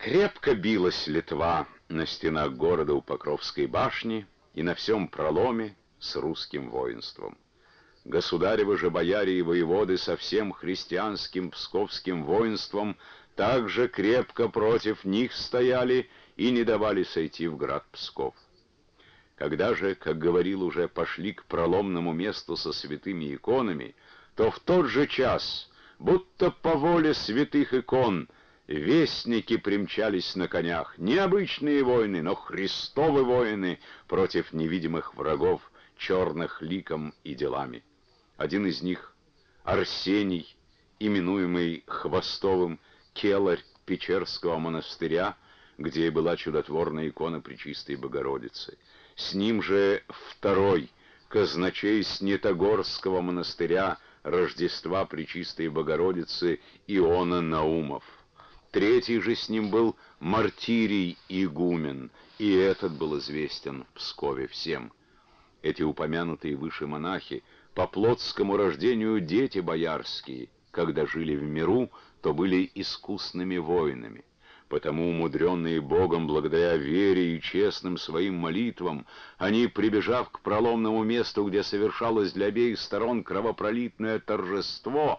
Крепко билась Литва на стенах города у Покровской башни и на всем проломе с русским воинством. Государевы же бояре и воеводы со всем христианским псковским воинством также крепко против них стояли и не давали сойти в град Псков. Когда же, как говорил уже, пошли к проломному месту со святыми иконами, то в тот же час, будто по воле святых икон, вестники примчались на конях, не обычные воины, но Христовы воины против невидимых врагов, черных ликом и делами. Один из них, Арсений, именуемый Хвостовым, келарь Печерского монастыря, где и была чудотворная икона Пречистой Богородицы. С ним же второй, казначей Снятогорского монастыря Рождества Пречистой Богородицы Иона Наумов. Третий же с ним был Мартирий игумен, и этот был известен в Пскове всем. Эти упомянутые выше монахи, по плотскому рождению дети боярские, когда жили в миру, то были искусными воинами. Потому, умудренные Богом благодаря вере и честным своим молитвам, они, прибежав к проломному месту, где совершалось для обеих сторон кровопролитное торжество,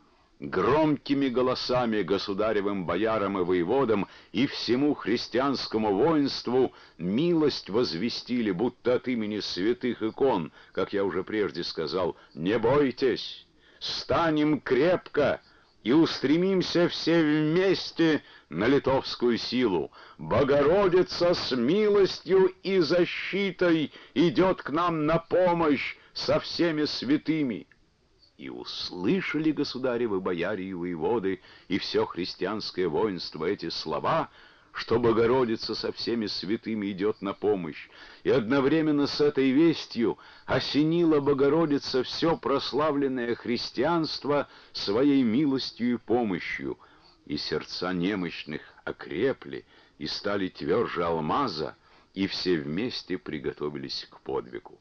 громкими голосами государевым боярам и воеводам и всему христианскому воинству милость возвестили, будто от имени святых икон, как я уже прежде сказал: «Не бойтесь, станем крепко и устремимся все вместе на литовскую силу. Богородица с милостью и защитой идет к нам на помощь со всеми святыми». И услышали государевы бояре и воеводы и все христианское воинство эти слова, что Богородица со всеми святыми идет на помощь, и одновременно с этой вестью осенила Богородица все прославленное христианство своей милостью и помощью, и сердца немощных окрепли и стали тверже алмаза, и все вместе приготовились к подвигу.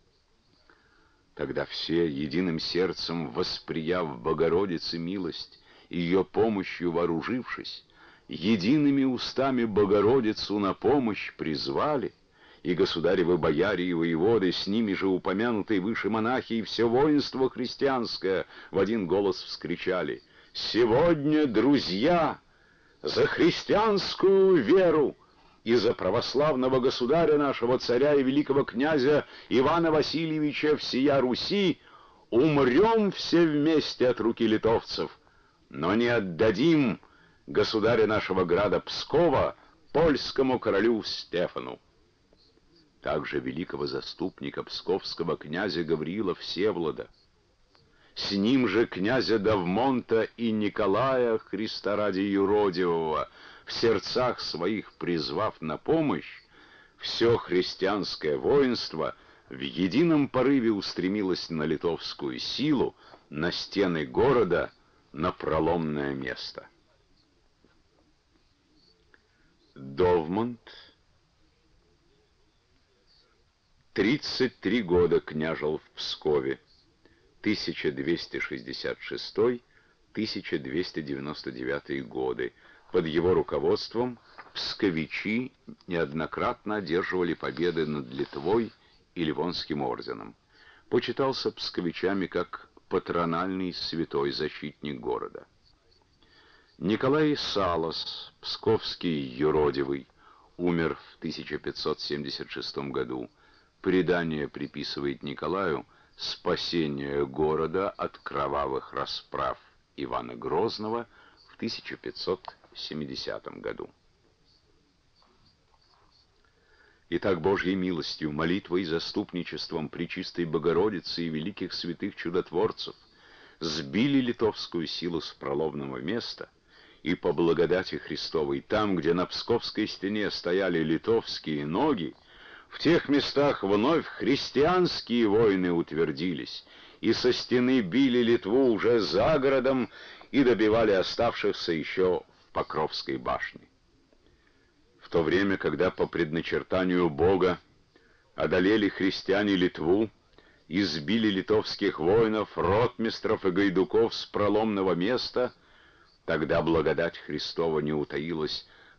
Тогда все, единым сердцем восприяв Богородице милость, ее помощью вооружившись, едиными устами Богородицу на помощь призвали, и государевы бояре и воеводы, с ними же упомянутые выше монахи и все воинство христианское в один голос вскричали: «Сегодня, друзья, за христианскую веру и за православного государя нашего царя и великого князя Ивана Васильевича всея Руси умрем все вместе от руки литовцев, но не отдадим государя нашего града Пскова польскому королю Стефану». Также великого заступника псковского князя Гавриила Всеволода, с ним же князя Давмонта и Николая Христа ради юродивого, в сердцах своих призвав на помощь, все христианское воинство в едином порыве устремилось на литовскую силу, на стены города, на проломное место. Довмонт 33 года княжил в Пскове, 1266-1299 годы. Под его руководством псковичи неоднократно одерживали победы над Литвой и Ливонским орденом. Почитался псковичами как патрональный святой защитник города. Николай Салос, псковский юродивый, умер в 1576 году. Предание приписывает Николаю спасение города от кровавых расправ Ивана Грозного в 1570 году. Итак, Божьей милостью, молитвой и заступничеством Пречистой Богородицы и великих святых чудотворцев сбили литовскую силу с проломного места, и по благодати Христовой, там, где на Псковской стене стояли литовские ноги, в тех местах вновь христианские воины утвердились, и со стены били Литву уже за городом и добивали оставшихся еще в Покровской башне. В то время, когда по предначертанию Бога одолели христиане Литву, избили литовских воинов, ротмистров и гайдуков с проломного места, тогда благодать Христова не утаилась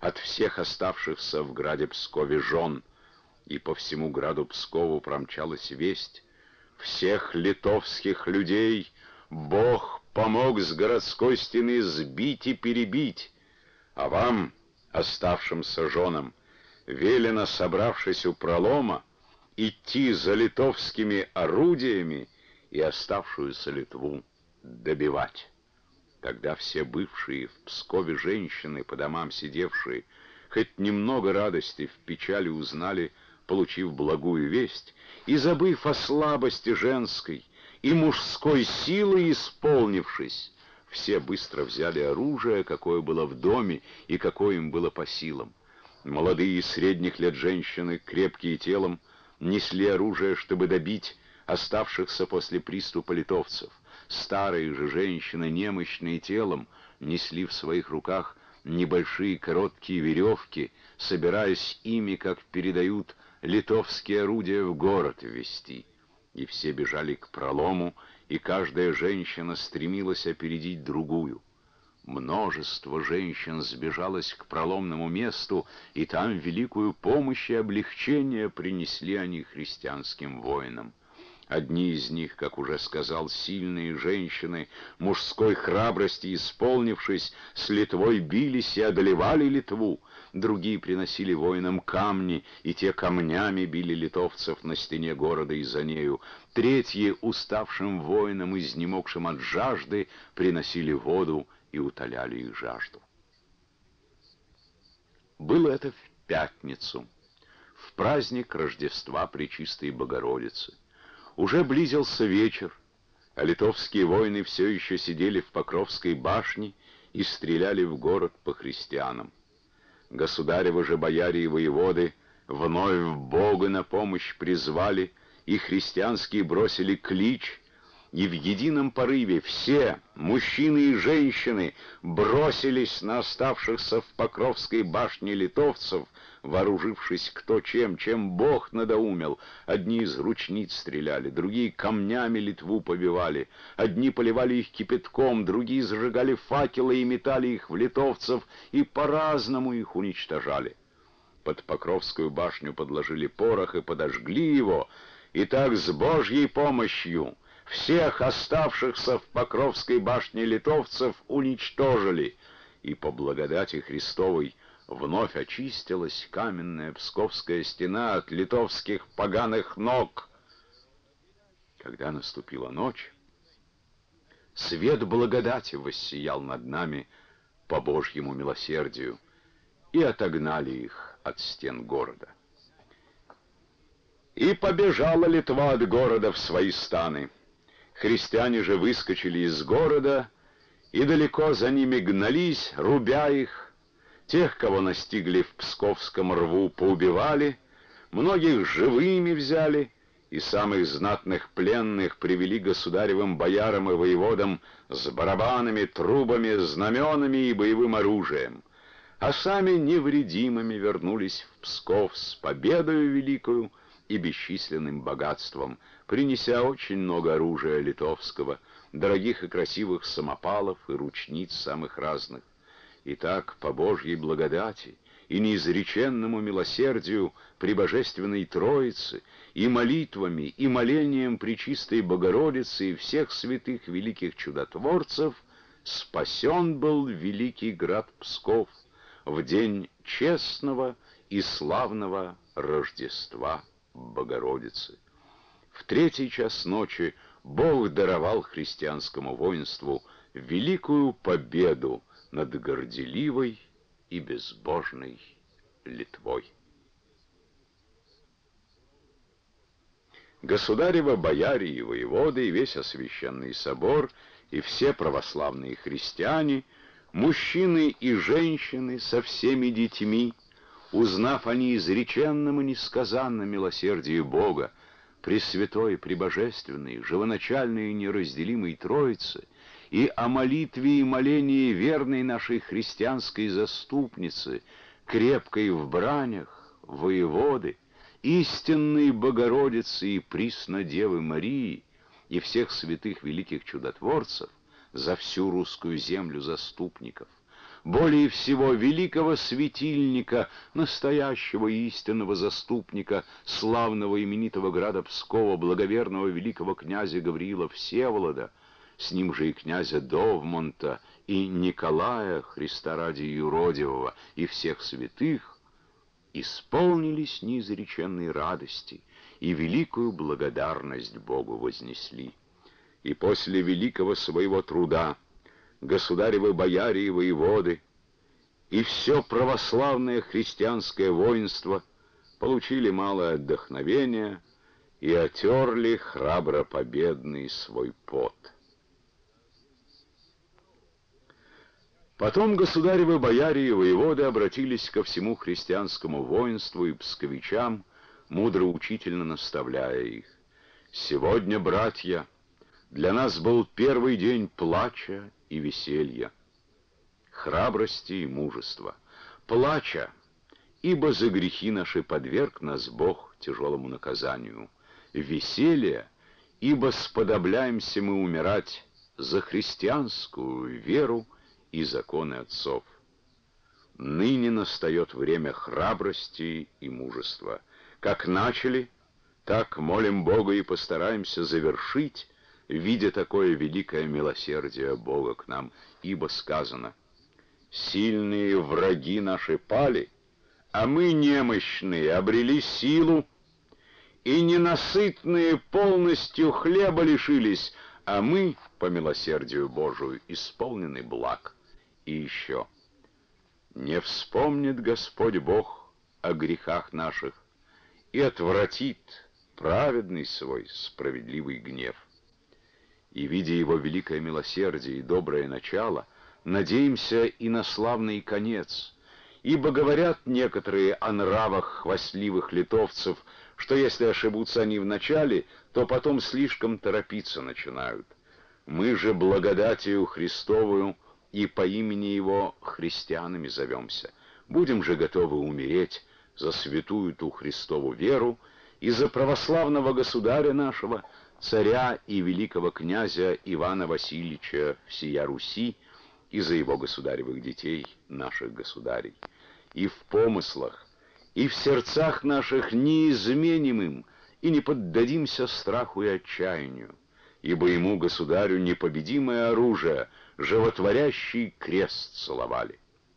от всех оставшихся в граде Пскове жен, и по всему граду Пскову промчалась весть: всех литовских людей Бог помог с городской стены сбить и перебить, а вам, оставшимся женам, велено, собравшись у пролома, идти за литовскими орудиями и оставшуюся Литву добивать. Тогда все бывшие в Пскове женщины, по домам сидевшие, хоть немного радости в печали узнали, получив благую весть, и, забыв о слабости женской и мужской силы исполнившись, все быстро взяли оружие, какое было в доме и какое им было по силам. Молодые и средних лет женщины, крепкие телом, несли оружие, чтобы добить оставшихся после приступа литовцев. Старые же женщины, немощные телом, несли в своих руках небольшие короткие веревки, собираясь ими, как передают, литовские орудия в город ввести. И все бежали к пролому, и каждая женщина стремилась опередить другую. Множество женщин сбежалось к проломному месту, и там великую помощь и облегчение принесли они христианским воинам. Одни из них, как уже сказал, сильные женщины, мужской храбрости исполнившись, с Литвой бились и одолевали Литву. Другие приносили воинам камни, и те камнями били литовцев на стене города и за нею. Третьи, уставшим воинам, изнемогшим от жажды, приносили воду и утоляли их жажду. Было это в пятницу, в праздник Рождества Пречистой Богородицы. Уже близился вечер, а литовские воины все еще сидели в Покровской башне и стреляли в город по христианам. Государевы же бояре и воеводы вновь Бога на помощь призвали, и христианские бросили клич, и в едином порыве все, мужчины и женщины, бросились на оставшихся в Покровской башне литовцев, вооружившись кто чем Бог надоумел. Одни из ручниц стреляли, другие камнями Литву побивали, одни поливали их кипятком, другие зажигали факелы и метали их в литовцев, и по-разному их уничтожали. Под Покровскую башню подложили порох и подожгли его, и так с Божьей помощью всех оставшихся в Покровской башне литовцев уничтожили, и по благодати Христовой вновь очистилась каменная Псковская стена от литовских поганых ног. Когда наступила ночь, свет благодати воссиял над нами по Божьему милосердию, и отогнали их от стен города. И побежала Литва от города в свои станы. Христиане же выскочили из города и далеко за ними гнались, рубя их. Тех, кого настигли в Псковском рву, поубивали, многих живыми взяли, и самых знатных пленных привели государевым боярам и воеводам с барабанами, трубами, знаменами и боевым оружием, а сами невредимыми вернулись в Псков с победою великою и бесчисленным богатством, принеся очень много оружия литовского, дорогих и красивых самопалов и ручниц самых разных. И так, по Божьей благодати и неизреченному милосердию Пребожественной Троицы, и молитвами, и молением Пречистой Богородицы и всех святых великих чудотворцев, спасен был великий град Псков в день честного и славного Рождества Богородицы. В 3-й час ночи Бог даровал христианскому воинству великую победу над горделивой и безбожной Литвой. Государева бояре и воеводы, и весь освященный собор, и все православные христиане, мужчины и женщины со всеми детьми, узнав о неизреченном и несказанном милосердии Бога, Пресвятой, Пребожественной, живоначальной и неразделимой Троицы, и о молитве и молении верной нашей христианской заступницы, крепкой в бранях, воеводы, истинной Богородицы и Приснодевы Марии, и всех святых великих чудотворцев, за всю русскую землю заступников, более всего великого светильника, настоящего и истинного заступника славного именитого града Пскова, благоверного великого князя Гавриила Всеволода, с ним же и князя Довмонта, и Николая, Христа ради юродивого, и всех святых, исполнились неизреченной радости и великую благодарность Богу вознесли. И после великого своего труда государевы бояре и воеводы и все православное христианское воинство получили малое отдохновение и отерли храбро победный свой пот. Потом государевы бояре и воеводы обратились ко всему христианскому воинству и псковичам, мудро учительно наставляя их: «Сегодня, братья, для нас был первый день плача и веселья, храбрости и мужества. Плача, ибо за грехи наши подверг нас Бог тяжелому наказанию. Веселья, ибо сподобляемся мы умирать за христианскую веру и законы отцов. Ныне настает время храбрости и мужества. Как начали, так молим Бога и постараемся завершить, видя такое великое милосердие Бога к нам, ибо сказано: сильные враги наши пали, а мы немощные обрели силу, и ненасытные полностью хлеба лишились, а мы, по милосердию Божию, исполнены благ. И еще: не вспомнит Господь Бог о грехах наших и отвратит праведный свой справедливый гнев. И, видя его великое милосердие и доброе начало, надеемся и на славный конец, ибо говорят некоторые о нравах хвастливых литовцев, что если ошибутся они в начале, то потом слишком торопиться начинают. Мы же благодатью Христовую и по имени Его христианами зовемся. Будем же готовы умереть за святую ту Христову веру и за православного государя нашего, царя и великого князя Ивана Васильевича всея Руси, и за его государевых детей, наших государей. И в помыслах, и в сердцах наших не изменим им, и не поддадимся страху и отчаянию, ибо ему, государю, непобедимое оружие, животворящий крест целовали.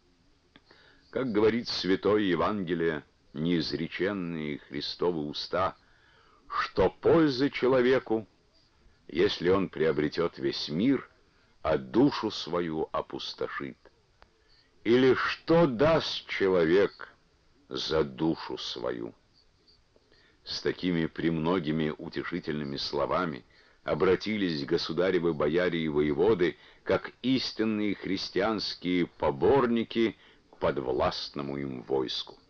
Как говорит святое Евангелие, неизреченные Христовы уста, что пользы человеку, если он приобретет весь мир, а душу свою опустошит? Или что даст человек за душу свою? С такими премногими утешительными словами обратились государевы бояре и воеводы, как истинные христианские поборники, к подвластному им войску.